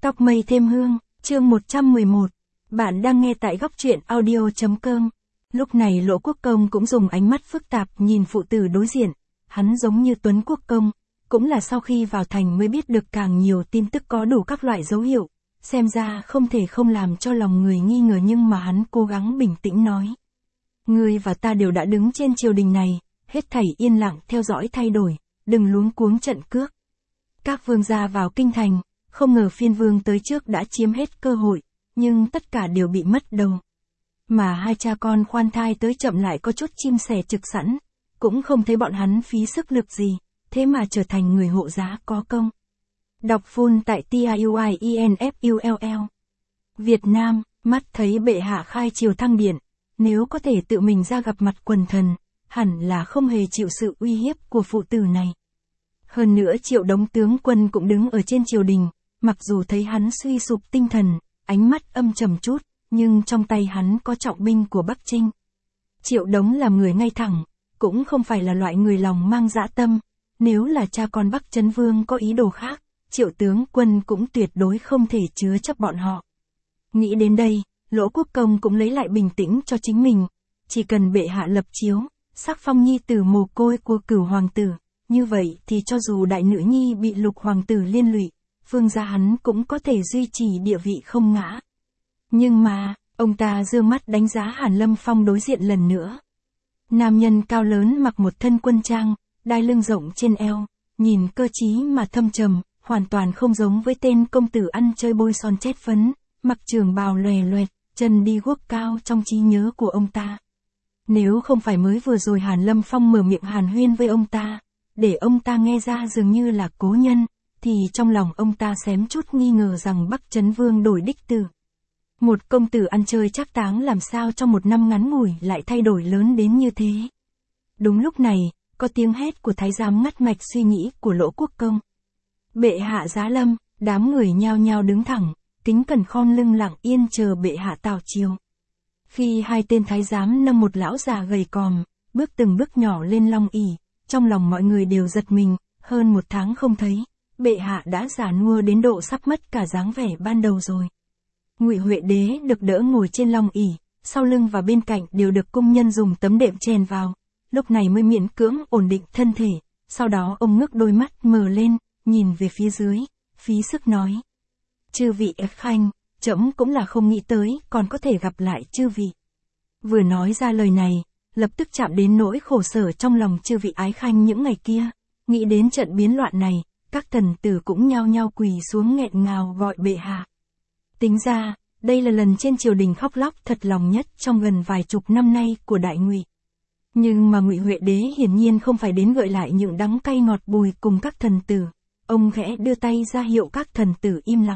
Tóc mây thêm hương, chương 111. Bạn đang nghe tại góc truyện audio.com. Lúc này Lỗ Quốc Công cũng dùng ánh mắt phức tạp nhìn phụ tử đối diện. Hắn giống như Tuấn Quốc Công, cũng là sau khi vào thành mới biết được càng nhiều tin tức có đủ các loại dấu hiệu. Xem ra không thể không làm cho lòng người nghi ngờ, nhưng mà hắn cố gắng bình tĩnh nói. Ngươi và ta đều đã đứng trên triều đình này, hết thảy yên lặng theo dõi thay đổi, đừng luống cuống trận cước. Các vương gia vào kinh thành, không ngờ phiên vương tới trước đã chiếm hết cơ hội, nhưng tất cả đều bị mất đầu. Mà hai cha con khoan thai tới chậm lại có chút chim sẻ trực sẵn, cũng không thấy bọn hắn phí sức lực gì, thế mà trở thành người hộ giá có công. Đọc full tại TIUIENFULL. Việt Nam, mắt thấy bệ hạ khai triều thăng điện, nếu có thể tự mình ra gặp mặt quần thần, hẳn là không hề chịu sự uy hiếp của phụ tử này. Hơn nữa Triệu Đống tướng quân cũng đứng ở trên triều đình, mặc dù thấy hắn suy sụp tinh thần, ánh mắt âm trầm chút, nhưng trong tay hắn có trọng binh của Bắc Trinh. Triệu Đống là người ngay thẳng, cũng không phải là loại người lòng mang dã tâm, nếu là cha con Bắc Trấn Vương có ý đồ khác, Triệu tướng quân cũng tuyệt đối không thể chứa chấp bọn họ. Nghĩ đến đây, Lỗ Quốc Công cũng lấy lại bình tĩnh cho chính mình, chỉ cần bệ hạ lập chiếu, sắc phong nhi tử mồ côi của Cửu hoàng tử, như vậy thì cho dù đại nữ nhi bị Lục hoàng tử liên lụy, vương gia hắn cũng có thể duy trì địa vị không ngã. Nhưng mà, ông ta giơ mắt đánh giá Hàn Lâm Phong đối diện lần nữa. Nam nhân cao lớn mặc một thân quân trang, đai lưng rộng trên eo, nhìn cơ trí mà thâm trầm, hoàn toàn không giống với tên công tử ăn chơi bôi son chét phấn, mặc trường bào lòe loẹt, chân đi guốc cao trong trí nhớ của ông ta. Nếu không phải mới vừa rồi Hàn Lâm Phong mở miệng hàn huyên với ông ta, để ông ta nghe ra dường như là cố nhân, thì trong lòng ông ta xém chút nghi ngờ rằng Bắc Trấn Vương đổi đích tử. Một công tử ăn chơi trác táng làm sao trong một năm ngắn ngủi lại thay đổi lớn đến như thế. Đúng lúc này, có tiếng hét của thái giám ngắt mạch suy nghĩ của Lỗ Quốc Công. Bệ hạ giá lâm, đám người nhao nhao đứng thẳng, kính cẩn khom lưng lặng yên chờ bệ hạ tào chiều. Khi hai tên thái giám nâng một lão già gầy còm, bước từng bước nhỏ lên long ỷ, trong lòng mọi người đều giật mình, hơn một tháng không thấy, bệ hạ đã già nua đến độ sắp mất cả dáng vẻ ban đầu rồi. Ngụy Huệ Đế được đỡ ngồi trên long ỷ, sau lưng và bên cạnh đều được cung nhân dùng tấm đệm chèn vào, lúc này mới miễn cưỡng ổn định thân thể, sau đó ông ngước đôi mắt mờ lên, nhìn về phía dưới, phí sức nói. Chư vị ép khanh, trẫm cũng là không nghĩ tới còn có thể gặp lại chư vị. Vừa nói ra lời này, lập tức chạm đến nỗi khổ sở trong lòng chư vị ái khanh những ngày kia, nghĩ đến trận biến loạn này, các thần tử cũng nhao nhao quỳ xuống nghẹn ngào gọi bệ hạ. Tính ra, đây là lần trên triều đình khóc lóc thật lòng nhất trong gần vài chục năm nay của Đại Ngụy. Nhưng mà Ngụy Huệ Đế hiển nhiên không phải đến gợi lại những đắng cay ngọt bùi cùng các thần tử, ông khẽ đưa tay ra hiệu các thần tử im lặng.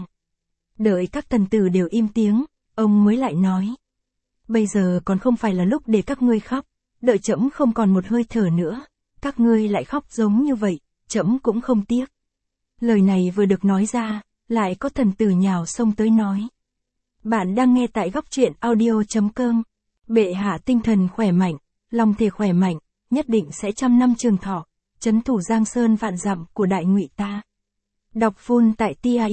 Đợi các thần tử đều im tiếng, ông mới lại nói. Bây giờ còn không phải là lúc để các ngươi khóc, đợi trẫm không còn một hơi thở nữa, các ngươi lại khóc giống như vậy, trẫm cũng không tiếc. Lời này vừa được nói ra, lại có thần tử nhào xông tới nói. Bạn đang nghe tại góc truyện audio.com. Bệ hạ tinh thần khỏe mạnh, lòng thể khỏe mạnh, nhất định sẽ trăm năm trường thọ, trấn thủ Giang Sơn vạn dặm của Đại Ngụy ta. Đọc full tại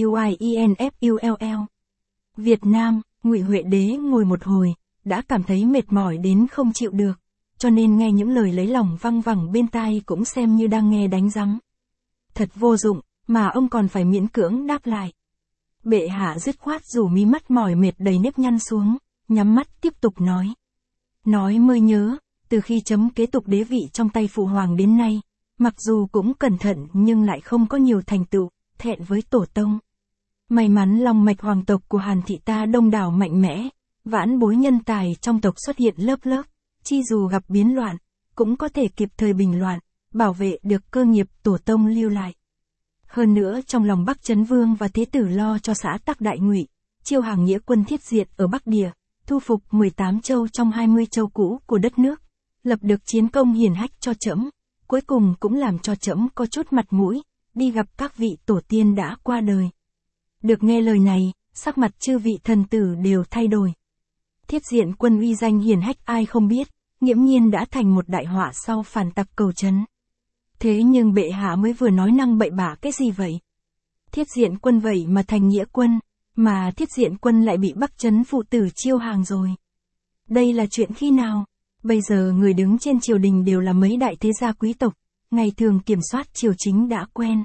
TIUIENFULL. Việt Nam, Ngụy Huệ Đế ngồi một hồi, đã cảm thấy mệt mỏi đến không chịu được, cho nên nghe những lời lấy lòng văng vẳng bên tai cũng xem như đang nghe đánh rắm. Thật vô dụng, mà ông còn phải miễn cưỡng đáp lại. Bệ hạ dứt khoát rủ mí mắt mỏi mệt đầy nếp nhăn xuống, nhắm mắt tiếp tục nói. Nói mới nhớ, từ khi chấm kế tục đế vị trong tay phụ hoàng đến nay, mặc dù cũng cẩn thận nhưng lại không có nhiều thành tựu, thẹn với tổ tông. May mắn long mạch hoàng tộc của Hàn thị ta đông đảo mạnh mẽ, vãn bối nhân tài trong tộc xuất hiện lớp lớp, chi dù gặp biến loạn, cũng có thể kịp thời bình loạn, bảo vệ được cơ nghiệp tổ tông lưu lại. Hơn nữa trong lòng Bắc Trấn Vương và Thế tử lo cho xã tắc Đại Ngụy, chiêu hàng nghĩa quân thiết diệt ở Bắc Địa, thu phục 18 châu trong 20 châu cũ của đất nước, lập được chiến công hiển hách cho trẫm, cuối cùng cũng làm cho trẫm có chút mặt mũi, đi gặp các vị tổ tiên đã qua đời. Được nghe lời này, sắc mặt chư vị thần tử đều thay đổi. Thiết diện quân uy danh hiển hách ai không biết, nghiễm nhiên đã thành một đại họa sau phản tặc cầu trấn. Thế nhưng bệ hạ mới vừa nói năng bậy bạ cái gì vậy? Thiết Diện Quân vậy mà thành nghĩa quân, mà Thiết Diện Quân lại bị Bắc Trấn phụ tử chiêu hàng rồi. Đây là chuyện khi nào? Bây giờ người đứng trên triều đình đều là mấy đại thế gia quý tộc, ngày thường kiểm soát triều chính đã quen.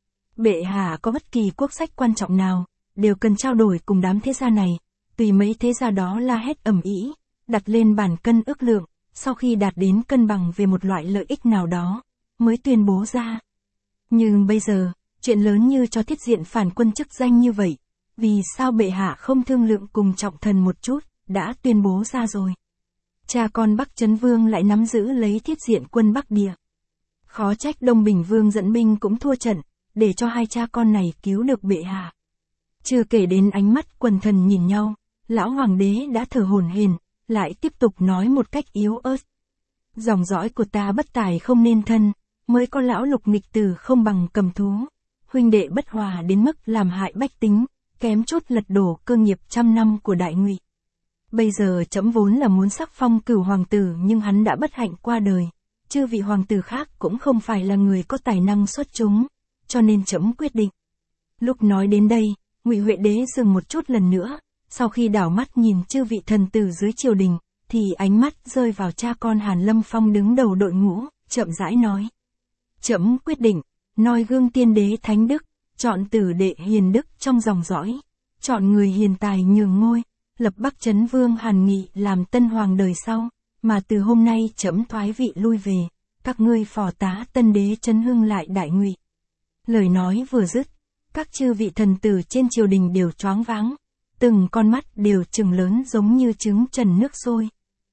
Bệ hạ có bất kỳ quốc sách quan trọng nào, đều cần trao đổi cùng đám thế gia này, tùy mấy thế gia đó la hét ầm ĩ, đặt lên bàn cân ước lượng, sau khi đạt đến cân bằng về một loại lợi ích nào đó, mới tuyên bố ra. Nhưng bây giờ, chuyện lớn như cho Thiết Diện phản quân chức danh như vậy, vì sao bệ hạ không thương lượng cùng Trọng Thần một chút, đã tuyên bố ra rồi. Cha con Bắc Trấn Vương lại nắm giữ lấy Thiết Diện Quân Bắc Địa. Khó trách Đông Bình Vương dẫn binh cũng thua trận, để cho hai cha con này cứu được bệ hạ. Chưa kể đến ánh mắt quần thần nhìn nhau, lão hoàng đế đã thở hổn hển, lại tiếp tục nói một cách yếu ớt. Dòng dõi của ta bất tài không nên thân, mới có lão Lục nghịch tử không bằng cầm thú. Huynh đệ bất hòa đến mức làm hại bách tính, kém chút lật đổ cơ nghiệp trăm năm của Đại Ngụy. Bây giờ trẫm vốn là muốn sắc phong Cửu hoàng tử, nhưng hắn đã bất hạnh qua đời. Chư vị hoàng tử khác cũng không phải là người có tài năng xuất chúng, cho nên trẫm quyết định. Lúc nói đến đây, Ngụy Huệ Đế dừng một chút lần nữa, sau khi đảo mắt nhìn chư vị thần tử dưới triều đình, thì ánh mắt rơi vào cha con Hàn Lâm Phong đứng đầu đội ngũ, chậm rãi nói: Trẫm quyết định, noi gương tiên đế thánh đức, chọn tử đệ hiền đức trong dòng dõi, chọn người hiền tài nhường ngôi, lập Bắc Trấn Vương Hàn Nghị làm tân hoàng đời sau, mà từ hôm nay trẫm thoái vị lui về, các ngươi phò tá tân đế trấn hưng lại Đại Ngụy. Lời nói vừa dứt, các chư vị thần tử trên triều đình đều choáng váng, từng con mắt đều trừng lớn giống như trứng trần nước sôi.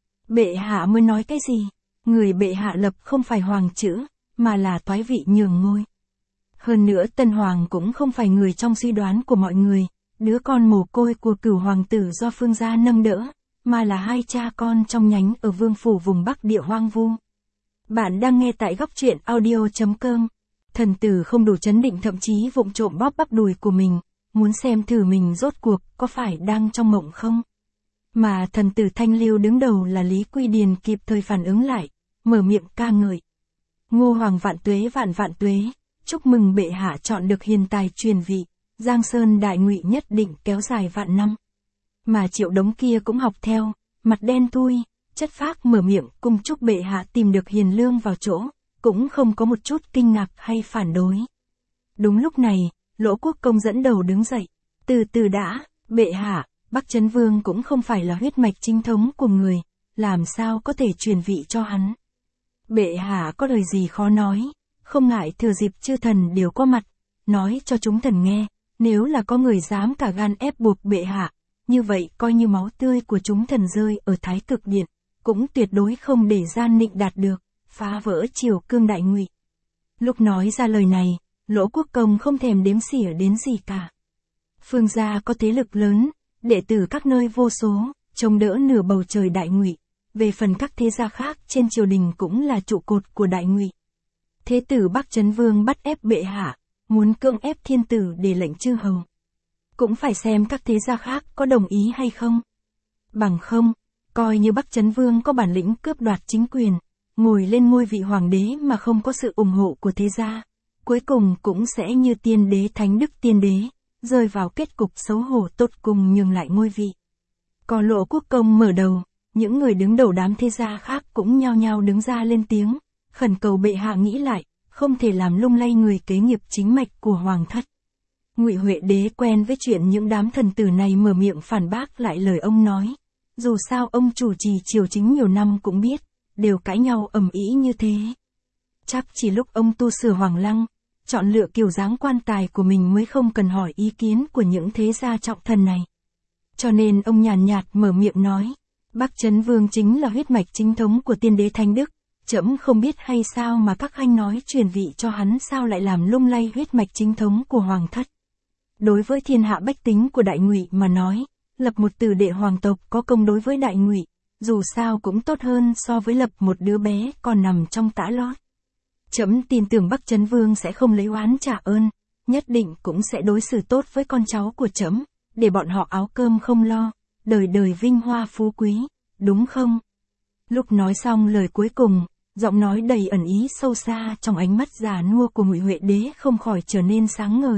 Bệ hạ mới nói cái gì? Người bệ hạ lập không phải hoàng chữ, mà là thoái vị nhường ngôi. Hơn nữa tân hoàng cũng không phải người trong suy đoán của mọi người, đứa con mồ côi của Cửu hoàng tử do Phương gia nâng đỡ, mà là hai cha con trong nhánh ở vương phủ vùng Bắc Địa hoang vu. Bạn đang nghe tại Góc Truyện Audio.com. Thần tử không đủ trấn định, thậm chí vụng trộm bóp bắp đùi của mình, muốn xem thử mình rốt cuộc có phải đang trong mộng không. Mà thần tử thanh lưu đứng đầu là Lý Quy Điền kịp thời phản ứng lại, mở miệng ca ngợi. Ngô hoàng vạn vạn tuế, chúc mừng bệ hạ chọn được hiền tài truyền vị, Giang Sơn Đại Ngụy nhất định kéo dài vạn năm. Mà Triệu Đống kia cũng học theo, mặt đen thui, chất phác mở miệng cùng chúc bệ hạ tìm được hiền lương vào chỗ, cũng không có một chút kinh ngạc hay phản đối. Đúng lúc này, Lỗ Quốc Công dẫn đầu đứng dậy, từ từ đã, bệ hạ, Bắc Trấn Vương cũng không phải là huyết mạch chính thống của người, làm sao có thể truyền vị cho hắn. Bệ hạ có lời gì khó nói, không ngại thừa dịp chư thần đều có mặt, nói cho chúng thần nghe, nếu là có người dám cả gan ép buộc bệ hạ, như vậy coi như máu tươi của chúng thần rơi ở Thái Cực Điện, cũng tuyệt đối không để gian nịnh đạt được, phá vỡ triều cương Đại Ngụy. Lúc nói ra lời này, Lỗ Quốc Công không thèm đếm xỉa đến gì cả. Phương gia có thế lực lớn, đệ tử các nơi vô số, chống đỡ nửa bầu trời Đại Ngụy. Về phần các thế gia khác trên triều đình cũng là trụ cột của Đại Ngụy. Thế tử Bắc Trấn Vương bắt ép bệ hạ, muốn cưỡng ép thiên tử để lệnh chư hầu. Cũng phải xem các thế gia khác có đồng ý hay không. Bằng không, coi như Bắc Trấn Vương có bản lĩnh cướp đoạt chính quyền, ngồi lên ngôi vị hoàng đế mà không có sự ủng hộ của thế gia, cuối cùng cũng sẽ như tiên đế thánh đức tiên đế, rơi vào kết cục xấu hổ tột cùng nhường lại ngôi vị. Có Lỗ Quốc Công mở đầu, những người đứng đầu đám thế gia khác cũng nhao nhao đứng ra lên tiếng, khẩn cầu bệ hạ nghĩ lại, không thể làm lung lay người kế nghiệp chính mạch của hoàng thất. Ngụy Huệ Đế quen với chuyện những đám thần tử này mở miệng phản bác lại lời ông nói. Dù sao ông chủ trì triều chính nhiều năm cũng biết, đều cãi nhau ầm ĩ như thế. Chắc chỉ lúc ông tu sửa Hoàng Lăng, chọn lựa kiểu dáng quan tài của mình mới không cần hỏi ý kiến của những thế gia trọng thần này. Cho nên ông nhàn nhạt mở miệng nói, Bắc Trấn Vương chính là huyết mạch chính thống của tiên đế thánh đức, trẫm không biết hay sao mà các khanh nói truyền vị cho hắn sao lại làm lung lay huyết mạch chính thống của hoàng thất. Đối với thiên hạ bách tính của Đại Ngụy mà nói, lập một tử đệ hoàng tộc có công đối với Đại Ngụy, dù sao cũng tốt hơn so với lập một đứa bé còn nằm trong tã lót. Trẫm tin tưởng Bắc Trấn Vương sẽ không lấy oán trả ơn, nhất định cũng sẽ đối xử tốt với con cháu của trẫm, để bọn họ áo cơm không lo, đời đời vinh hoa phú quý, đúng không? Lúc nói xong lời cuối cùng, giọng nói đầy ẩn ý sâu xa trong ánh mắt già nua của Ngụy Huệ Đế không khỏi trở nên sáng ngời,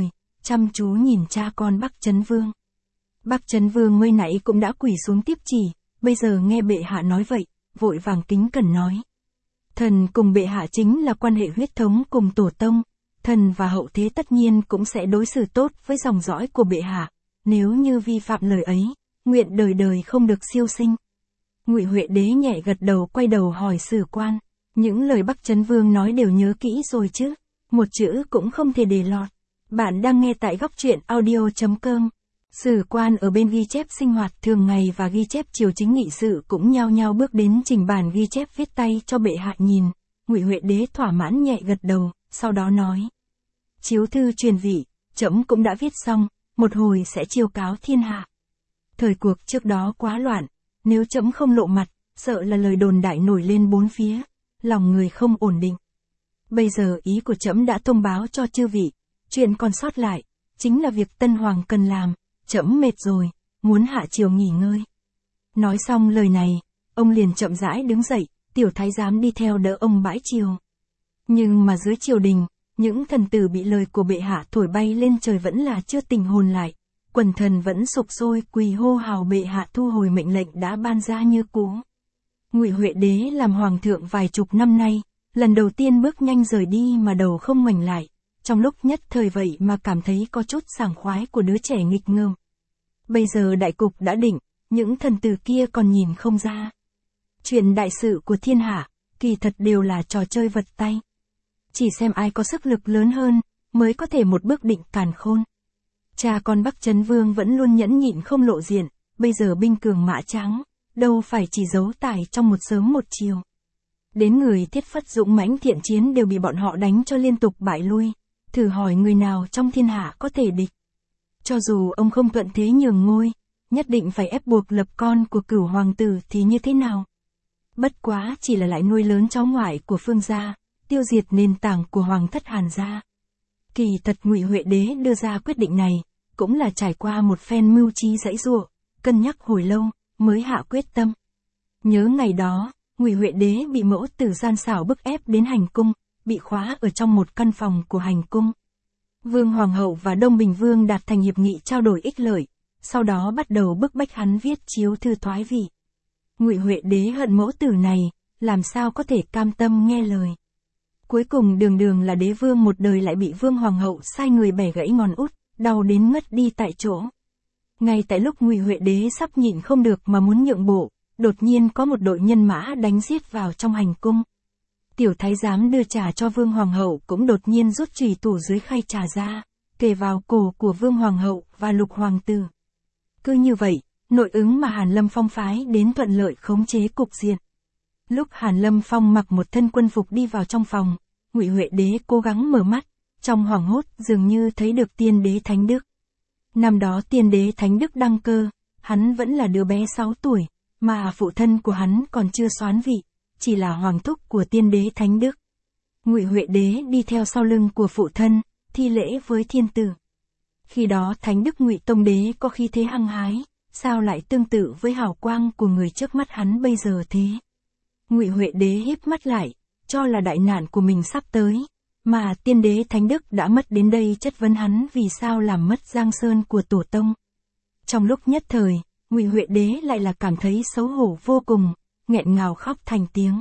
chăm chú nhìn cha con Bắc Chấn Vương. Bắc Chấn Vương mới nãy cũng đã quỳ xuống tiếp chỉ, bây giờ nghe bệ hạ nói vậy, vội vàng kính cẩn nói. Thần cùng bệ hạ chính là quan hệ huyết thống cùng tổ tông, thần và hậu thế tất nhiên cũng sẽ đối xử tốt với dòng dõi của bệ hạ, nếu như vi phạm lời ấy, nguyện đời đời không được siêu sinh. Ngụy Huệ Đế nhẹ gật đầu, quay đầu hỏi Sử Quan, những lời Bắc Chấn Vương nói đều nhớ kỹ rồi chứ, một chữ cũng không thể để lọt. Bạn đang nghe tại góc truyện audio.com. Sử Quan ở bên ghi chép sinh hoạt thường ngày và ghi chép triều chính nghị sự cũng nhao nhao bước đến trình bản ghi chép viết tay cho bệ hạ nhìn. Ngụy Huệ Đế thỏa mãn nhẹ gật đầu, sau đó nói: chiếu thư truyền vị, trẫm cũng đã viết xong, một hồi sẽ chiêu cáo thiên hạ. Thời cuộc trước đó quá loạn, nếu trẫm không lộ mặt, sợ là lời đồn đại nổi lên bốn phía, lòng người không ổn định. Bây giờ ý của trẫm đã thông báo cho chư vị, chuyện còn sót lại chính là việc Tân Hoàng cần làm. Trẫm mệt rồi, muốn hạ triều nghỉ ngơi. Nói xong lời này, ông liền chậm rãi đứng dậy, tiểu thái giám đi theo đỡ ông bãi triều. Nhưng mà dưới triều đình, những thần tử bị lời của bệ hạ thổi bay lên trời vẫn là chưa tỉnh hồn lại. Quần thần vẫn sục sôi quỳ hô hào bệ hạ thu hồi mệnh lệnh đã ban ra như cũ. Ngụy Huệ Đế làm hoàng thượng vài chục năm nay, lần đầu tiên bước nhanh rời đi mà đầu không ngoảnh lại. Trong lúc nhất thời vậy mà cảm thấy có chút sảng khoái của đứa trẻ nghịch ngợm. Bây giờ đại cục đã định, những thần tử kia còn nhìn không ra. Chuyện đại sự của thiên hạ, kỳ thật đều là trò chơi vật tay. Chỉ xem ai có sức lực lớn hơn, mới có thể một bước định càn khôn. Cha con Bắc Chấn Vương vẫn luôn nhẫn nhịn không lộ diện, bây giờ binh cường mã trắng, đâu phải chỉ giấu tài trong một sớm một chiều. Đến người thiết phất dũng mãnh thiện chiến đều bị bọn họ đánh cho liên tục bại lui. Thử hỏi người nào trong thiên hạ có thể địch. Cho dù ông không thuận thế nhường ngôi, nhất định phải ép buộc lập con của Cửu hoàng tử thì như thế nào? Bất quá chỉ là lại nuôi lớn cháu ngoại của Phương gia, tiêu diệt nền tảng của Hoàng thất Hàn gia. Kỳ thật Ngụy Huệ Đế đưa ra quyết định này, cũng là trải qua một phen mưu trí giãy giụa, cân nhắc hồi lâu, mới hạ quyết tâm. Nhớ ngày đó, Ngụy Huệ Đế bị mẫu tử gian xảo bức ép đến hành cung, bị khóa ở trong một căn phòng của hành cung. Vương Hoàng hậu và Đông Bình Vương đạt thành hiệp nghị trao đổi ích lợi, sau đó bắt đầu bức bách hắn viết chiếu thư thoái vị. Ngụy Huệ Đế hận mẫu tử này, làm sao có thể cam tâm nghe lời. Cuối cùng đường đường là đế vương một đời lại bị Vương Hoàng hậu sai người bẻ gãy ngón út, đau đến ngất đi tại chỗ. Ngay tại lúc Ngụy Huệ Đế sắp nhịn không được mà muốn nhượng bộ, đột nhiên có một đội nhân mã đánh giết vào trong hành cung. Tiểu thái giám đưa trà cho Vương Hoàng hậu cũng đột nhiên rút chùy thủ dưới khay trà ra, kề vào cổ của Vương Hoàng hậu và Lục hoàng tử. Cứ như vậy, nội ứng mà Hàn Lâm Phong phái đến thuận lợi khống chế cục diện. Lúc Hàn Lâm Phong mặc một thân quân phục đi vào trong phòng, Ngụy Huệ Đế cố gắng mở mắt, trong hoảng hốt dường như thấy được tiên đế Thánh Đức. Năm đó tiên đế Thánh Đức đăng cơ, hắn vẫn là đứa bé 6 tuổi, mà phụ thân của hắn còn chưa soán vị, chỉ là hoàng thúc của tiên đế Thánh Đức. Ngụy Huệ Đế đi theo sau lưng của phụ thân, thi lễ với thiên tử. Khi đó Thánh Đức Ngụy Tông Đế có khí thế hăng hái, sao lại tương tự với hào quang của người trước mắt hắn bây giờ thế? Ngụy Huệ Đế híp mắt lại, cho là đại nạn của mình sắp tới, mà tiên đế Thánh Đức đã mất đến đây chất vấn hắn vì sao làm mất Giang Sơn của tổ tông. Trong lúc nhất thời, Ngụy Huệ Đế lại là cảm thấy xấu hổ vô cùng, nghẹn ngào khóc thành tiếng.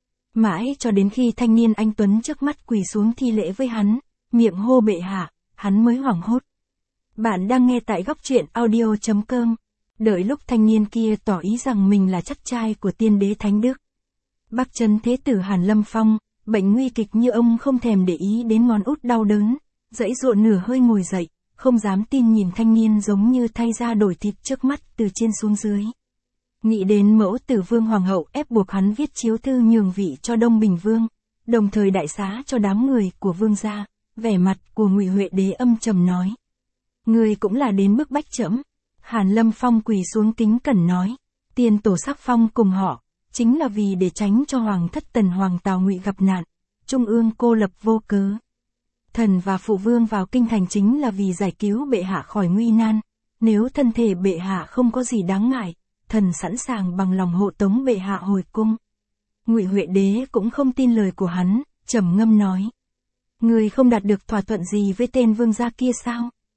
Mãi cho đến khi thanh niên anh tuấn trước mắt quỳ xuống thi lễ với hắn, miệng hô bệ hạ, hắn mới hoảng hốt. Bạn đang nghe tại góc truyện audio.com. Đợi lúc thanh niên kia tỏ ý rằng mình là chắc trai của tiên đế Thánh Đức. Bắc Chân Thế Tử Hàn Lâm Phong, bệnh nguy kịch như ông không thèm để ý đến ngón út đau đớn, giãy giụa nửa hơi ngồi dậy, không dám tin nhìn thanh niên giống như thay da đổi thịt trước mắt từ trên xuống dưới. Nghĩ đến mẫu tử Vương Hoàng hậu ép buộc hắn viết chiếu thư nhường vị cho Đông Bình Vương, đồng thời đại xá cho đám người của Vương gia, vẻ mặt của Ngụy Huệ Đế âm trầm nói: Người cũng là đến bức bách trẫm. Hàn Lâm Phong quỳ xuống kính cẩn nói: Tiên tổ sắc phong cùng họ, chính là vì để tránh cho Hoàng thất Tần Hoàng Tào Ngụy gặp nạn, trung ương cô lập vô cớ. Thần và phụ vương vào kinh thành chính là vì giải cứu bệ hạ khỏi nguy nan, nếu thân thể bệ hạ không có gì đáng ngại, thần sẵn sàng bằng lòng hộ tống bệ hạ hồi cung. Ngụy Huệ Đế cũng không tin lời của hắn, trầm ngâm nói: Người không đạt được thỏa thuận gì với tên vương gia kia sao?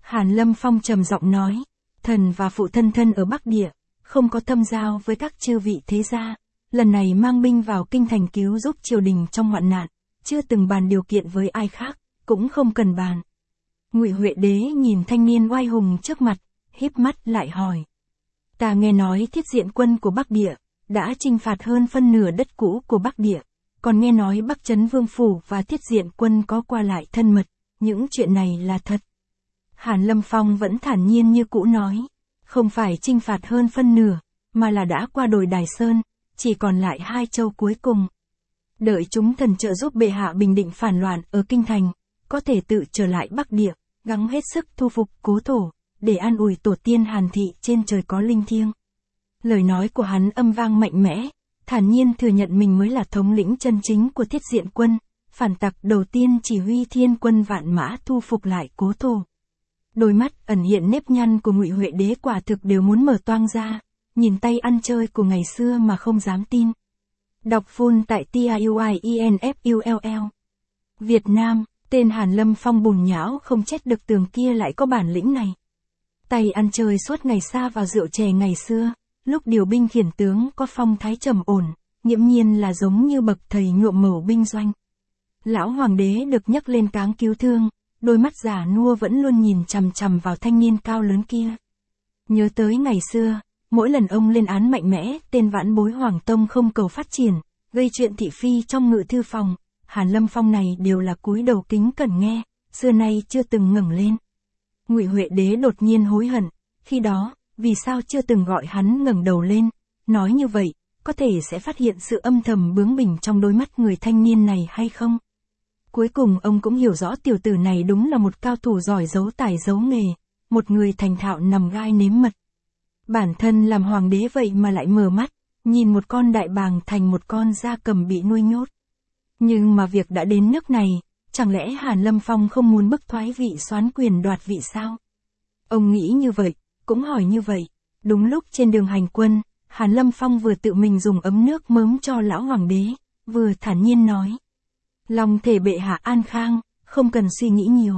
Hàn Lâm Phong trầm giọng nói, thần và phụ thân thân ở Bắc Địa, không có thâm giao với các chư vị thế gia, lần này mang binh vào kinh thành cứu giúp triều đình trong hoạn nạn, chưa từng bàn điều kiện với ai khác, cũng không cần bàn. Ngụy Huệ Đế nhìn thanh niên oai hùng trước mặt, híp mắt lại hỏi. Ta nghe nói Thiết Diện quân của Bắc Địa đã chinh phạt hơn phân nửa đất cũ của Bắc Địa, còn nghe nói Bắc Trấn Vương Phủ và Thiết Diện quân có qua lại thân mật, những chuyện này là thật. Hàn Lâm Phong vẫn thản nhiên như cũ nói, không phải chinh phạt hơn phân nửa, mà là đã qua đồi Đài Sơn, chỉ còn lại 2 châu cuối cùng. Đợi chúng thần trợ giúp bệ hạ bình định phản loạn ở kinh thành, có thể tự trở lại Bắc Địa, gắng hết sức thu phục cố thổ, để an ủi tổ tiên Hàn thị trên trời có linh thiêng. Lời nói của hắn âm vang mạnh mẽ, thản nhiên thừa nhận mình mới là thống lĩnh chân chính của Thiết Diện quân, phản tặc đầu tiên chỉ huy thiên quân vạn mã thu phục lại cố thổ. Đôi mắt ẩn hiện nếp nhăn của Ngụy Huệ Đế quả thực đều muốn mở toang ra, nhìn tay ăn chơi của ngày xưa mà không dám tin. Đọc full tại TIUIENFULL. Việt Nam, tên Hàn Lâm Phong bùn nhão không chết được tường kia lại có bản lĩnh này. Tay ăn chơi suốt ngày xa vào rượu chè ngày xưa, lúc điều binh khiển tướng có phong thái trầm ổn, nghiễm nhiên là giống như bậc thầy nhuộm màu binh doanh. Lão hoàng đế được nhấc lên cáng cứu thương, đôi mắt già nua vẫn luôn nhìn chằm chằm vào thanh niên cao lớn kia. Nhớ tới ngày xưa, mỗi lần ông lên án mạnh mẽ, tên vãn bối Hoàng Tông không cầu phát triển, gây chuyện thị phi trong ngự thư phòng, Hàn Lâm Phong này đều là cúi đầu kính cẩn nghe, xưa nay chưa từng ngẩng lên. Ngụy Huệ Đế đột nhiên hối hận, khi đó, vì sao chưa từng gọi hắn ngẩng đầu lên, nói như vậy, có thể sẽ phát hiện sự âm thầm bướng bỉnh trong đôi mắt người thanh niên này hay không? Cuối cùng ông cũng hiểu rõ tiểu tử này đúng là một cao thủ giỏi giấu tài giấu nghề, một người thành thạo nằm gai nếm mật. Bản thân làm hoàng đế vậy mà lại mở mắt, nhìn một con đại bàng thành một con gia cầm bị nuôi nhốt. Nhưng mà việc đã đến nước này, chẳng lẽ Hàn Lâm Phong không muốn bức thoái vị soán quyền đoạt vị sao? Ông nghĩ như vậy, cũng hỏi như vậy. Đúng lúc trên đường hành quân, Hàn Lâm Phong vừa tự mình dùng ấm nước mớm cho lão hoàng đế, vừa thản nhiên nói. Lòng thể bệ hạ an khang, không cần suy nghĩ nhiều.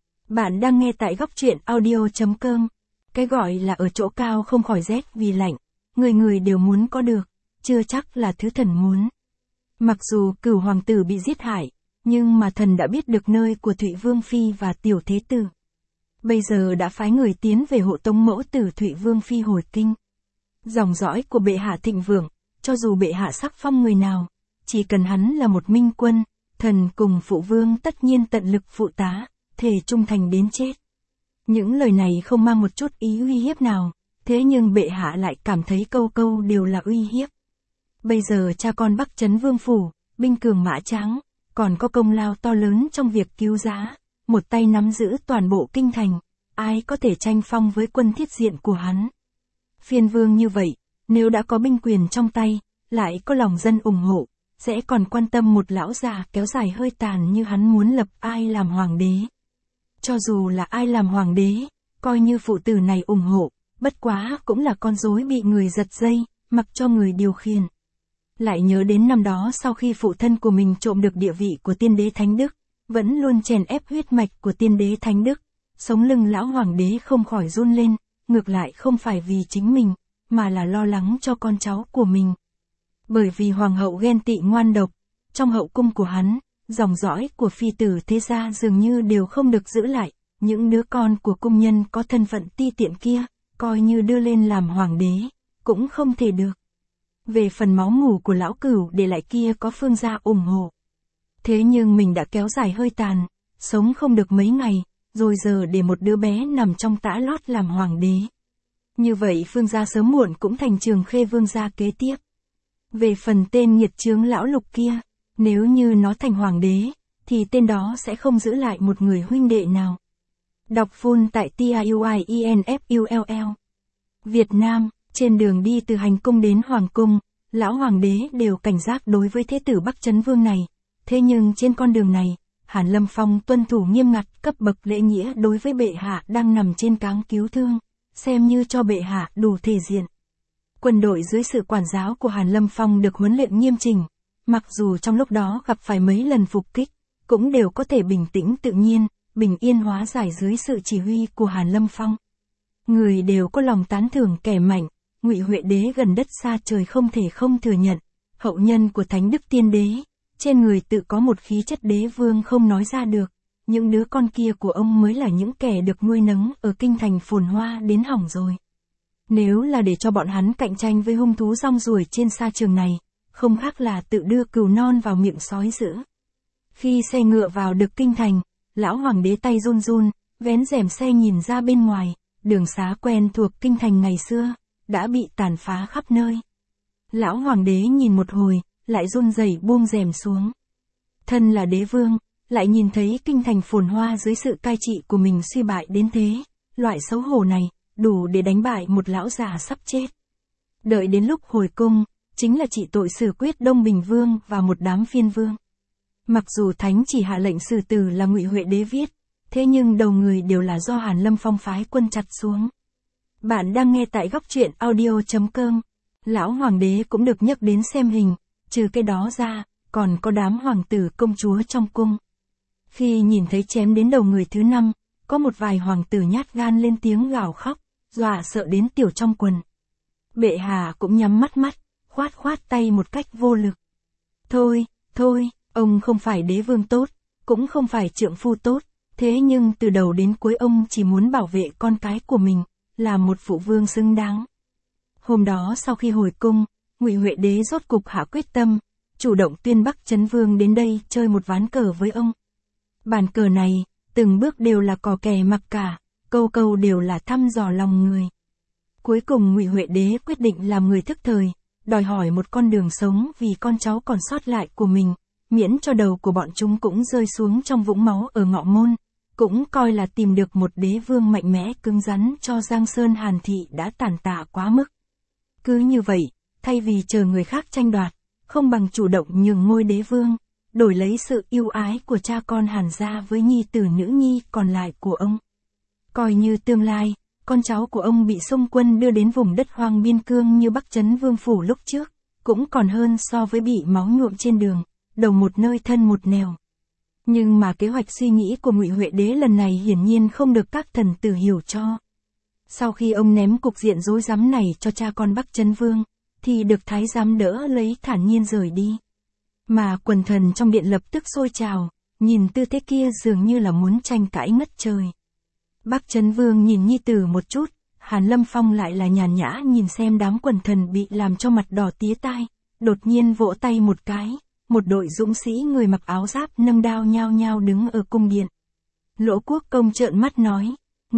Bạn đang nghe tại góc truyện audio.com. Cái gọi là ở chỗ cao không khỏi rét vì lạnh, người người đều muốn có được, chưa chắc là thứ thần muốn. Mặc dù Cửu hoàng tử bị giết hại, nhưng mà thần đã biết được nơi của Thụy Vương Phi và Tiểu Thế Tử. Bây giờ đã phái người tiến về hộ tống mẫu tử Thụy Vương Phi hồi kinh. Dòng dõi của bệ hạ thịnh vượng, cho dù bệ hạ sắc phong người nào, chỉ cần hắn là một minh quân, thần cùng phụ vương tất nhiên tận lực phụ tá, thề trung thành đến chết. Những lời này không mang một chút ý uy hiếp nào, thế nhưng bệ hạ lại cảm thấy câu câu đều là uy hiếp. Bây giờ cha con Bắc Trấn Vương Phủ, binh cường mã tráng, còn có công lao to lớn trong việc cứu giá, một tay nắm giữ toàn bộ kinh thành, ai có thể tranh phong với quân Thiết Diện của hắn. Phiên vương như vậy, nếu đã có binh quyền trong tay, lại có lòng dân ủng hộ, sẽ còn quan tâm một lão già kéo dài hơi tàn như hắn muốn lập ai làm hoàng đế. Cho dù là ai làm hoàng đế, coi như phụ tử này ủng hộ, bất quá cũng là con rối bị người giật dây, mặc cho người điều khiển. Lại nhớ đến năm đó sau khi phụ thân của mình trộm được địa vị của tiên đế Thánh Đức, vẫn luôn chèn ép huyết mạch của tiên đế Thánh Đức, sống lưng lão hoàng đế không khỏi run lên, ngược lại không phải vì chính mình, mà là lo lắng cho con cháu của mình. Bởi vì hoàng hậu ghen tị ngoan độc, trong hậu cung của hắn, dòng dõi của phi tử thế gia dường như đều không được giữ lại, những đứa con của cung nhân có thân phận ti tiện kia, coi như đưa lên làm hoàng đế, cũng không thể được. Về phần máu mủ của lão Cửu để lại kia có phương gia ủng hộ. Thế nhưng mình đã kéo dài hơi tàn, sống không được mấy ngày, rồi giờ để một đứa bé nằm trong tã lót làm hoàng đế. Như vậy phương gia sớm muộn cũng thành Trường Khê vương gia kế tiếp. Về phần tên nghiệt chướng lão Lục kia, nếu như nó thành hoàng đế, thì tên đó sẽ không giữ lại một người huynh đệ nào. Đọc full tại TIUIENFULL. Việt Nam, trên đường đi từ hành cung đến hoàng cung, lão hoàng đế đều cảnh giác đối với thế tử Bắc Trấn Vương này. Thế nhưng trên con đường này, Hàn Lâm Phong tuân thủ nghiêm ngặt cấp bậc lễ nghĩa đối với bệ hạ đang nằm trên cáng cứu thương, xem như cho bệ hạ đủ thể diện. Quân đội dưới sự quản giáo của Hàn Lâm Phong được huấn luyện nghiêm chỉnh, mặc dù trong lúc đó gặp phải mấy lần phục kích, cũng đều có thể bình tĩnh tự nhiên, bình yên hóa giải dưới sự chỉ huy của Hàn Lâm Phong. Người đều có lòng tán thưởng kẻ mạnh, Ngụy Huệ Đế gần đất xa trời không thể không thừa nhận, hậu nhân của Thánh Đức Tiên Đế, trên người tự có một khí chất đế vương không nói ra được, những đứa con kia của ông mới là những kẻ được nuôi nấng ở kinh thành phồn hoa đến hỏng rồi. Nếu là để cho bọn hắn cạnh tranh với hung thú rong ruổi trên sa trường này, không khác là tự đưa cừu non vào miệng sói dữ. Khi xe ngựa vào được kinh thành, lão hoàng đế tay run run, vén rèm xe nhìn ra bên ngoài, đường xá quen thuộc kinh thành ngày xưa, đã bị tàn phá khắp nơi. Lão hoàng đế nhìn một hồi, lại run rẩy buông rèm xuống. Thân là đế vương, lại nhìn thấy kinh thành phồn hoa dưới sự cai trị của mình suy bại đến thế, loại xấu hổ này, đủ để đánh bại một lão già sắp chết. Đợi đến lúc hồi cung, chính là trị tội xử quyết Đông Bình Vương và một đám phiên vương. Mặc dù thánh chỉ hạ lệnh xử tử là Ngụy Huệ Đế viết, thế nhưng đầu người đều là do Hàn Lâm Phong phái quân chặt xuống. Bạn đang nghe tại góc truyện audio.com. Lão hoàng đế cũng được nhắc đến xem hình, trừ cái đó ra, còn có đám hoàng tử công chúa trong cung. Khi nhìn thấy chém đến đầu người thứ 5, có một vài hoàng tử nhát gan lên tiếng gào khóc, dọa sợ đến tiểu trong quần. Bệ hạ cũng nhắm mắt, khoát khoát tay một cách vô lực. Thôi, ông không phải đế vương tốt, cũng không phải trượng phu tốt, thế nhưng từ đầu đến cuối ông chỉ muốn bảo vệ con cái của mình, là một phụ vương xứng đáng. Hôm đó sau khi hồi cung, Ngụy Huệ Đế rốt cục hạ quyết tâm, chủ động tuyên Bắc Chấn Vương đến đây chơi một ván cờ với ông. Bàn cờ này, từng bước đều là cò kè mặc cả, câu câu đều là thăm dò lòng người. Cuối cùng Ngụy Huệ Đế quyết định làm người thức thời, đòi hỏi một con đường sống vì con cháu còn sót lại của mình, miễn cho đầu của bọn chúng cũng rơi xuống trong vũng máu ở Ngọ Môn, cũng coi là tìm được một đế vương mạnh mẽ cứng rắn cho Giang Sơn Hàn Thị đã tàn tạ quá mức. Cứ như vậy, thay vì chờ người khác tranh đoạt, không bằng chủ động nhường ngôi đế vương, đổi lấy sự yêu ái của cha con Hàn gia với nhi tử nữ nhi còn lại của ông. Coi như tương lai, con cháu của ông bị xung quân đưa đến vùng đất hoang biên cương như Bắc Chấn Vương phủ lúc trước, cũng còn hơn so với bị máu nhuộm trên đường, đầu một nơi thân một nẻo. Nhưng mà kế hoạch suy nghĩ của Ngụy Huệ Đế lần này hiển nhiên không được các thần tử hiểu cho. Sau khi ông ném cục diện rối rắm này cho cha con Bắc Chấn Vương, thì được thái giám đỡ lấy thản nhiên rời đi. Mà quần thần trong điện lập tức sôi trào, nhìn tư thế kia dường như là muốn tranh cãi ngất trời. Bắc Chấn Vương nhìn nhi tử một chút, Hàn Lâm Phong lại là nhàn nhã nhìn xem đám quần thần bị làm cho mặt đỏ tía tai, đột nhiên vỗ tay một cái, một đội dũng sĩ người mặc áo giáp nâng đao nhao nhao đứng ở cung điện. Lỗ Quốc Công trợn mắt nói,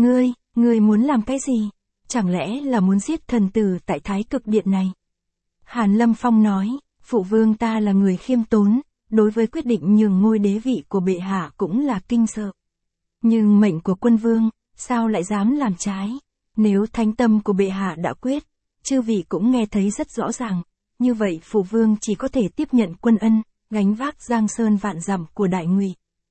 ngươi muốn làm cái gì? Chẳng lẽ là muốn giết thần tử tại Thái Cực Điện này? Hàn Lâm Phong nói, phụ vương ta là người khiêm tốn, đối với quyết định nhường ngôi đế vị của bệ hạ cũng là kinh sợ. Nhưng mệnh của quân vương, sao lại dám làm trái? Nếu thánh tâm của bệ hạ đã quyết, chư vị cũng nghe thấy rất rõ ràng, như vậy phụ vương chỉ có thể tiếp nhận quân ân, gánh vác giang sơn vạn dặm của đại Ngụy.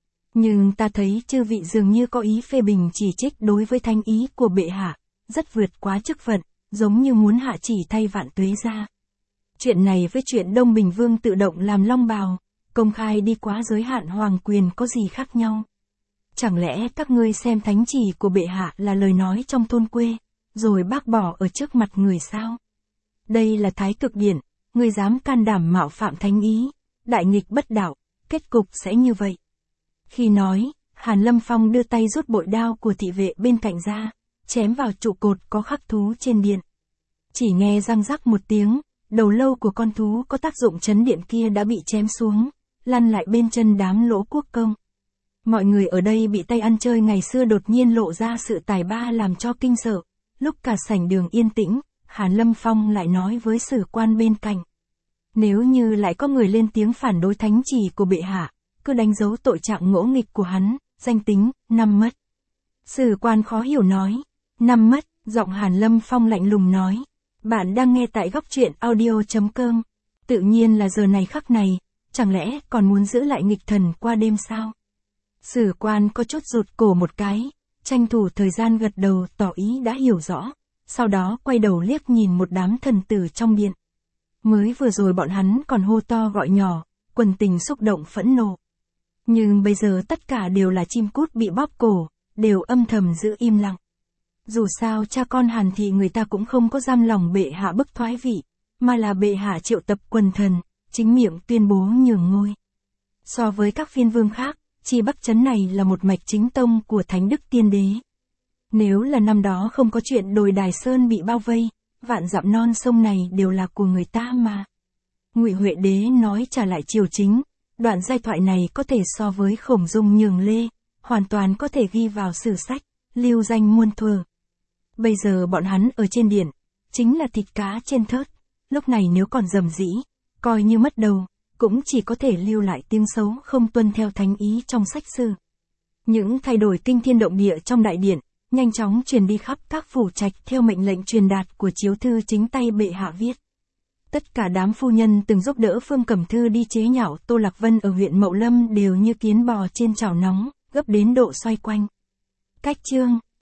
Nhưng ta thấy chư vị dường như có ý phê bình chỉ trích đối với thánh ý của bệ hạ, rất vượt quá chức phận, giống như muốn hạ chỉ thay vạn tuế ra. Chuyện này với chuyện Đông Bình Vương tự động làm long bào, công khai đi quá giới hạn hoàng quyền có gì khác nhau? Chẳng lẽ các ngươi xem thánh chỉ của bệ hạ là lời nói trong thôn quê, rồi bác bỏ ở trước mặt người sao? Đây là Thái Cực Điện, ngươi dám can đảm mạo phạm thánh ý, đại nghịch bất đạo, kết cục sẽ như vậy. Khi nói, Hàn Lâm Phong đưa tay rút bội đao của thị vệ bên cạnh ra, chém vào trụ cột có khắc thú trên điện. Chỉ nghe răng rắc một tiếng, đầu lâu của con thú có tác dụng chấn điện kia đã bị chém xuống, lăn lại bên chân đám Lỗ Quốc Công. Mọi người ở đây bị tay ăn chơi ngày xưa đột nhiên lộ ra sự tài ba làm cho kinh sợ, lúc cả sảnh đường yên tĩnh, Hàn Lâm Phong lại nói với sử quan bên cạnh. Nếu như lại có người lên tiếng phản đối thánh chỉ của bệ hạ, cứ đánh dấu tội trạng ngỗ nghịch của hắn, danh tính, năm mất. Sử quan khó hiểu nói, năm mất, giọng Hàn Lâm Phong lạnh lùng nói. Bạn đang nghe tại góc truyện audio.com. Tự nhiên là giờ này khắc này, chẳng lẽ còn muốn giữ lại nghịch thần qua đêm sao? Sử quan có chút rụt cổ một cái, tranh thủ thời gian gật đầu tỏ ý đã hiểu rõ, sau đó quay đầu liếc nhìn một đám thần tử trong điện. Mới vừa rồi bọn hắn còn hô to gọi nhỏ, quần tình xúc động phẫn nộ. Nhưng bây giờ tất cả đều là chim cút bị bóp cổ, đều âm thầm giữ im lặng. Dù sao cha con Hàn thì người ta cũng không có giam lòng bệ hạ bức thoái vị, mà là bệ hạ triệu tập quần thần, chính miệng tuyên bố nhường ngôi. So với các phiên vương khác, chi Bắc Trấn này là một mạch chính tông của Thánh Đức Tiên Đế. Nếu là năm đó không có chuyện đồi Đài Sơn bị bao vây, vạn dặm non sông này đều là của người ta mà. Ngụy Huệ Đế nói trả lại triều chính, đoạn giai thoại này có thể so với Khổng Dung nhường Lê, hoàn toàn có thể ghi vào sử sách, lưu danh muôn thuở. Bây giờ bọn hắn ở trên điện, chính là thịt cá trên thớt, lúc này nếu còn rầm rĩ, coi như mất đầu, cũng chỉ có thể lưu lại tiếng xấu không tuân theo thánh ý trong sách sử. Những thay đổi kinh thiên động địa trong đại điện, nhanh chóng truyền đi khắp các phủ trạch theo mệnh lệnh truyền đạt của chiếu thư chính tay bệ hạ viết. Tất cả đám phu nhân từng giúp đỡ Phương Cẩm Thư đi chế nhạo Tô Lạc Vân ở huyện Mậu Lâm đều như kiến bò trên chảo nóng, gấp đến độ xoay quanh. Cách chương